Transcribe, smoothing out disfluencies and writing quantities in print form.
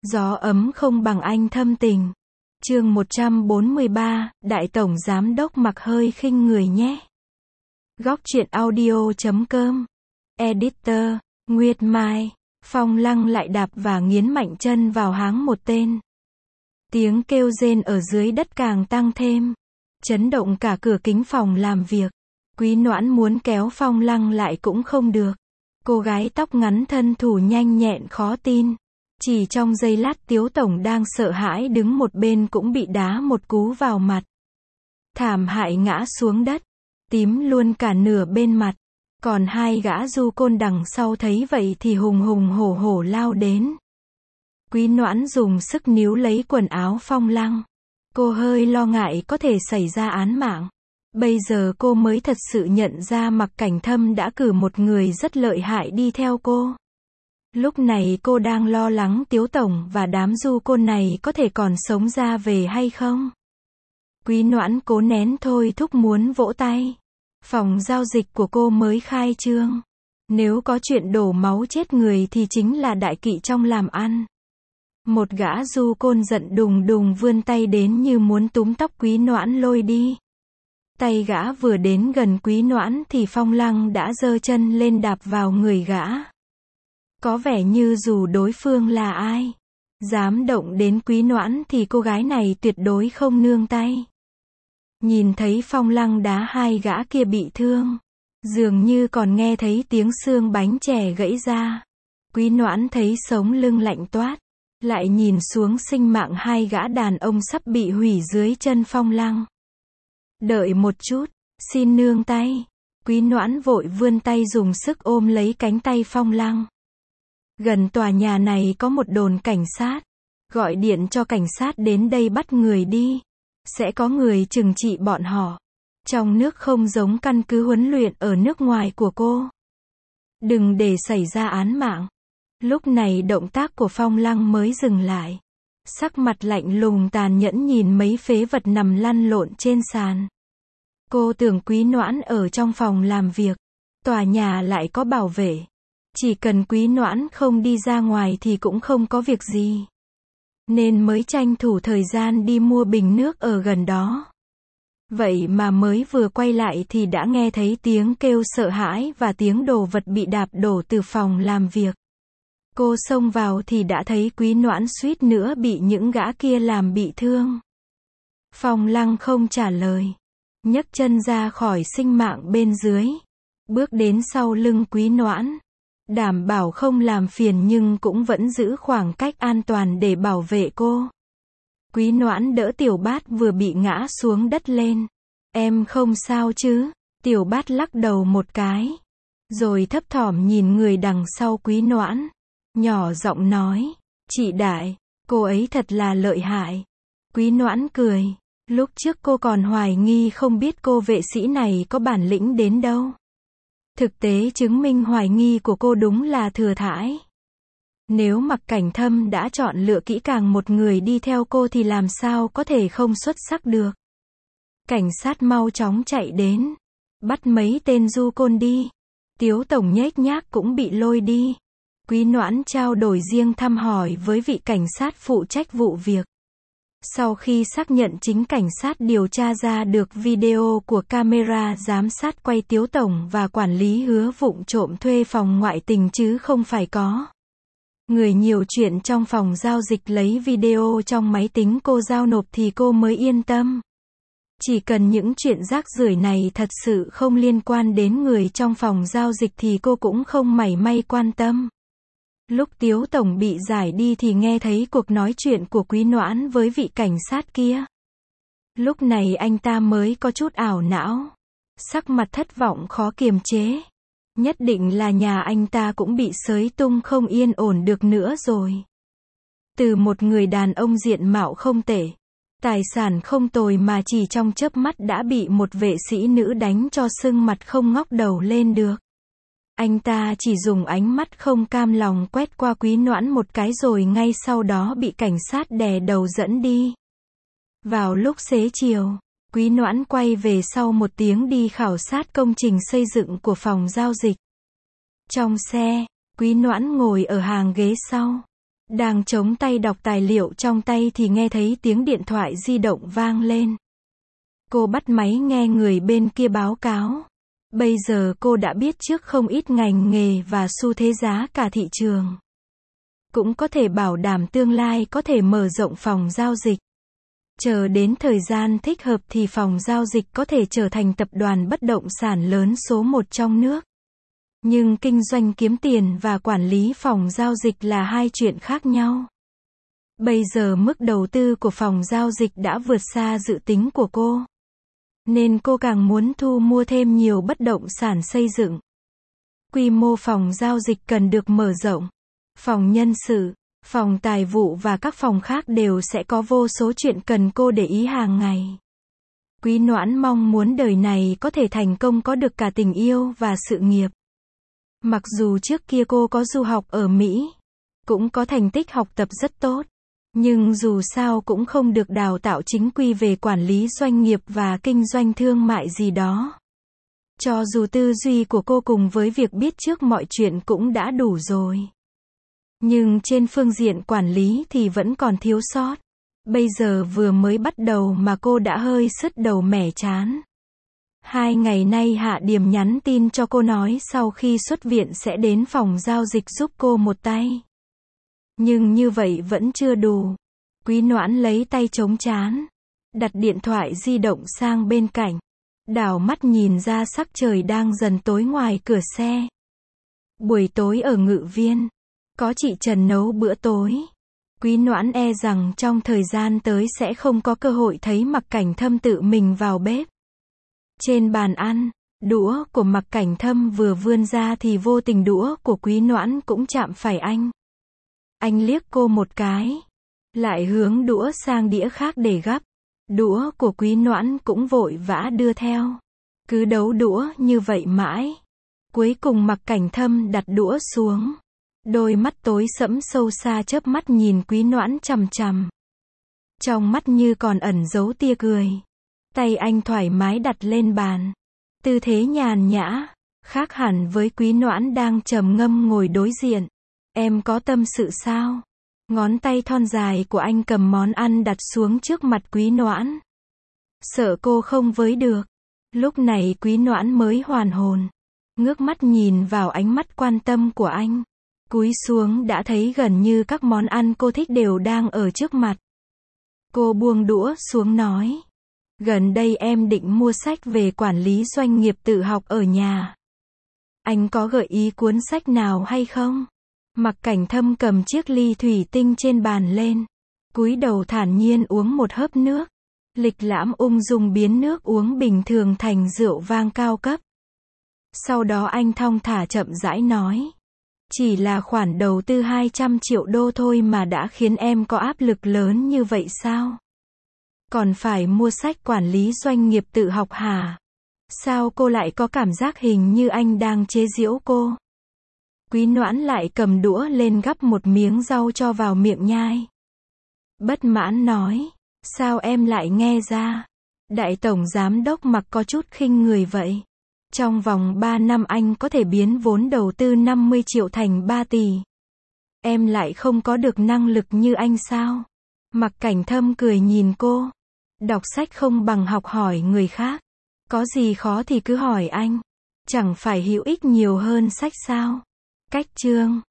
Gió ấm không bằng anh thâm tình. Chương 143, Đại Tổng Giám Đốc mặc hơi khinh người nhé. Góc truyện audio.com. Editor, Nguyệt Mai. Phong Lăng lại đạp và nghiến mạnh chân vào háng một tên. Tiếng kêu rên ở dưới đất càng tăng thêm, chấn động cả cửa kính phòng làm việc. Quý Noãn muốn kéo Phong Lăng lại cũng không được. Cô gái tóc ngắn thân thủ nhanh nhẹn khó tin. Chỉ trong giây lát Tiếu Tổng đang sợ hãi đứng một bên cũng bị đá một cú vào mặt. Thảm hại ngã xuống đất, tím luôn cả nửa bên mặt. Còn hai gã du côn đằng sau thấy vậy thì hùng hùng hổ hổ lao đến. Quý Noãn dùng sức níu lấy quần áo Phong Lăng. Cô hơi lo ngại có thể xảy ra án mạng. Bây giờ cô mới thật sự nhận ra Mặc Cảnh Thâm đã cử một người rất lợi hại đi theo cô. Lúc này cô đang lo lắng Tiếu Tổng và đám du côn này có thể còn sống ra về hay không. Quý Noãn cố nén thôi thúc muốn vỗ tay. Phòng giao dịch của cô mới khai trương. Nếu có chuyện đổ máu chết người thì chính là đại kỵ trong làm ăn. Một gã du côn giận đùng đùng vươn tay đến như muốn túm tóc Quý Noãn lôi đi. Tay gã vừa đến gần Quý Noãn thì Phong Lăng đã giơ chân lên đạp vào người gã. Có vẻ như dù đối phương là ai, dám động đến Quý Noãn thì cô gái này tuyệt đối không nương tay. Nhìn thấy Phong Lăng đá hai gã kia bị thương, dường như còn nghe thấy tiếng xương bánh chè gãy ra. Quý Noãn thấy sống lưng lạnh toát, lại nhìn xuống sinh mạng hai gã đàn ông sắp bị hủy dưới chân Phong Lăng. Đợi một chút, xin nương tay. Quý Noãn vội vươn tay dùng sức ôm lấy cánh tay Phong Lăng. Gần tòa nhà này có một đồn cảnh sát. Gọi điện cho cảnh sát đến đây bắt người đi. Sẽ có người trừng trị bọn họ. Trong nước không giống căn cứ huấn luyện ở nước ngoài của cô. Đừng để xảy ra án mạng. Lúc này động tác của Phong Lăng mới dừng lại. Sắc mặt lạnh lùng tàn nhẫn nhìn mấy phế vật nằm lăn lộn trên sàn. Cô tưởng Quý Noãn ở trong phòng làm việc. Tòa nhà lại có bảo vệ. Chỉ cần Quý Noãn không đi ra ngoài thì cũng không có việc gì. Nên mới tranh thủ thời gian đi mua bình nước ở gần đó. Vậy mà mới vừa quay lại thì đã nghe thấy tiếng kêu sợ hãi và tiếng đồ vật bị đạp đổ từ phòng làm việc. Cô xông vào thì đã thấy Quý Noãn suýt nữa bị những gã kia làm bị thương. Phong Lăng không trả lời. Nhấc chân ra khỏi sinh mạng bên dưới. Bước đến sau lưng Quý Noãn. Đảm bảo không làm phiền nhưng cũng vẫn giữ khoảng cách an toàn để bảo vệ cô. Quý Noãn đỡ Tiểu Bát vừa bị ngã xuống đất lên. Em không sao chứ? Tiểu Bát lắc đầu một cái. Rồi thấp thỏm nhìn người đằng sau Quý Noãn. Nhỏ giọng nói. Chị Đại, cô ấy thật là lợi hại. Quý Noãn cười. Lúc trước cô còn hoài nghi không biết cô vệ sĩ này có bản lĩnh đến đâu. Thực tế chứng minh hoài nghi của cô đúng là thừa thãi. Nếu Mặc Cảnh Thâm đã chọn lựa kỹ càng một người đi theo cô thì làm sao có thể không xuất sắc được. Cảnh sát mau chóng chạy đến. Bắt mấy tên du côn đi. Tiếu Tổng nhếch nhác cũng bị lôi đi. Quý Noãn trao đổi riêng thăm hỏi với vị cảnh sát phụ trách vụ việc. Sau khi xác nhận chính cảnh sát điều tra ra được video của camera giám sát quay Tiếu Tổng và quản lý Hứa vụng trộm thuê phòng ngoại tình chứ không phải có người nhiều chuyện trong phòng giao dịch lấy video trong máy tính cô giao nộp thì cô mới yên tâm. Chỉ cần những chuyện rác rưởi này thật sự không liên quan đến người trong phòng giao dịch thì cô cũng không mảy may quan tâm. Lúc Tiếu Tổng bị giải đi thì nghe thấy cuộc nói chuyện của Quý Noãn với vị cảnh sát kia. Lúc này anh ta mới có chút ảo não. Sắc mặt thất vọng khó kiềm chế. Nhất định là nhà anh ta cũng bị xới tung không yên ổn được nữa rồi. Từ một người đàn ông diện mạo không tệ, tài sản không tồi mà chỉ trong chớp mắt đã bị một vệ sĩ nữ đánh cho sưng mặt không ngóc đầu lên được. Anh ta chỉ dùng ánh mắt không cam lòng quét qua Quý Noãn một cái rồi ngay sau đó bị cảnh sát đè đầu dẫn đi. Vào lúc xế chiều, Quý Noãn quay về sau một tiếng đi khảo sát công trình xây dựng của phòng giao dịch. Trong xe, Quý Noãn ngồi ở hàng ghế sau. Đang chống tay đọc tài liệu trong tay thì nghe thấy tiếng điện thoại di động vang lên. Cô bắt máy nghe người bên kia báo cáo. Bây giờ cô đã biết trước không ít ngành nghề và xu thế giá cả thị trường. Cũng có thể bảo đảm tương lai có thể mở rộng phòng giao dịch. Chờ đến thời gian thích hợp thì phòng giao dịch có thể trở thành tập đoàn bất động sản lớn số 1 trong nước. Nhưng kinh doanh kiếm tiền và quản lý phòng giao dịch là hai chuyện khác nhau. Bây giờ mức đầu tư của phòng giao dịch đã vượt xa dự tính của cô. Nên cô càng muốn thu mua thêm nhiều bất động sản xây dựng. Quy mô phòng giao dịch cần được mở rộng. Phòng nhân sự, phòng tài vụ và các phòng khác đều sẽ có vô số chuyện cần cô để ý hàng ngày. Quý Noãn mong muốn đời này có thể thành công, có được cả tình yêu và sự nghiệp. Mặc dù trước kia cô có du học ở Mỹ, cũng có thành tích học tập rất tốt, nhưng dù sao cũng không được đào tạo chính quy về quản lý doanh nghiệp và kinh doanh thương mại gì đó. Cho dù tư duy của cô cùng với việc biết trước mọi chuyện cũng đã đủ rồi. Nhưng trên phương diện quản lý thì vẫn còn thiếu sót. Bây giờ vừa mới bắt đầu mà cô đã hơi sứt đầu mẻ chán. 2 ngày nay Hạ Điềm nhắn tin cho cô nói sau khi xuất viện sẽ đến phòng giao dịch giúp cô một tay. Nhưng như vậy vẫn chưa đủ. Quý Noãn lấy tay chống trán, đặt điện thoại di động sang bên cạnh, đảo mắt nhìn ra sắc trời đang dần tối ngoài cửa xe. Buổi tối ở Ngự Viên, có chị Trần nấu bữa tối. Quý Noãn e rằng trong thời gian tới sẽ không có cơ hội thấy Mặc Cảnh Thâm tự mình vào bếp. Trên bàn ăn, đũa của Mặc Cảnh Thâm vừa vươn ra thì vô tình đũa của Quý Noãn cũng chạm phải anh. Anh liếc cô một cái, lại hướng đũa sang đĩa khác để gắp. Đũa của Quý Noãn cũng vội vã đưa theo. Cứ đấu đũa như vậy mãi. Cuối cùng Mặc Cảnh Thâm đặt đũa xuống. Đôi mắt tối sẫm sâu xa chớp mắt nhìn Quý Noãn chằm chằm. Trong mắt như còn ẩn giấu tia cười. Tay anh thoải mái đặt lên bàn. Tư thế nhàn nhã, khác hẳn với Quý Noãn đang trầm ngâm ngồi đối diện. Em có tâm sự sao? Ngón tay thon dài của anh cầm món ăn đặt xuống trước mặt Quý Noãn. Sợ cô không với được. Lúc này Quý Noãn mới hoàn hồn. Ngước mắt nhìn vào ánh mắt quan tâm của anh. Cúi xuống đã thấy gần như các món ăn cô thích đều đang ở trước mặt. Cô buông đũa xuống nói. Gần đây em định mua sách về quản lý doanh nghiệp tự học ở nhà. Anh có gợi ý cuốn sách nào hay không? Mặc Cảnh Thâm cầm chiếc ly thủy tinh trên bàn lên. Cúi đầu thản nhiên uống một hớp nước. Lịch lãm ung dung biến nước uống bình thường thành rượu vang cao cấp. Sau đó anh thong thả chậm rãi nói. Chỉ là khoản đầu tư 200 triệu đô thôi mà đã khiến em có áp lực lớn như vậy sao? Còn phải mua sách quản lý doanh nghiệp tự học hả? Sao cô lại có cảm giác hình như anh đang chế giễu cô? Quý Noãn lại cầm đũa lên gắp một miếng rau cho vào miệng nhai. Bất mãn nói, sao em lại nghe ra? Đại tổng giám đốc Mặc có chút khinh người vậy. Trong vòng 3 năm anh có thể biến vốn đầu tư 50 triệu thành 3 tỷ. Em lại không có được năng lực như anh sao? Mặc Cảnh Thâm cười nhìn cô. Đọc sách không bằng học hỏi người khác. Có gì khó thì cứ hỏi anh. Chẳng phải hữu ích nhiều hơn sách sao? Cách chương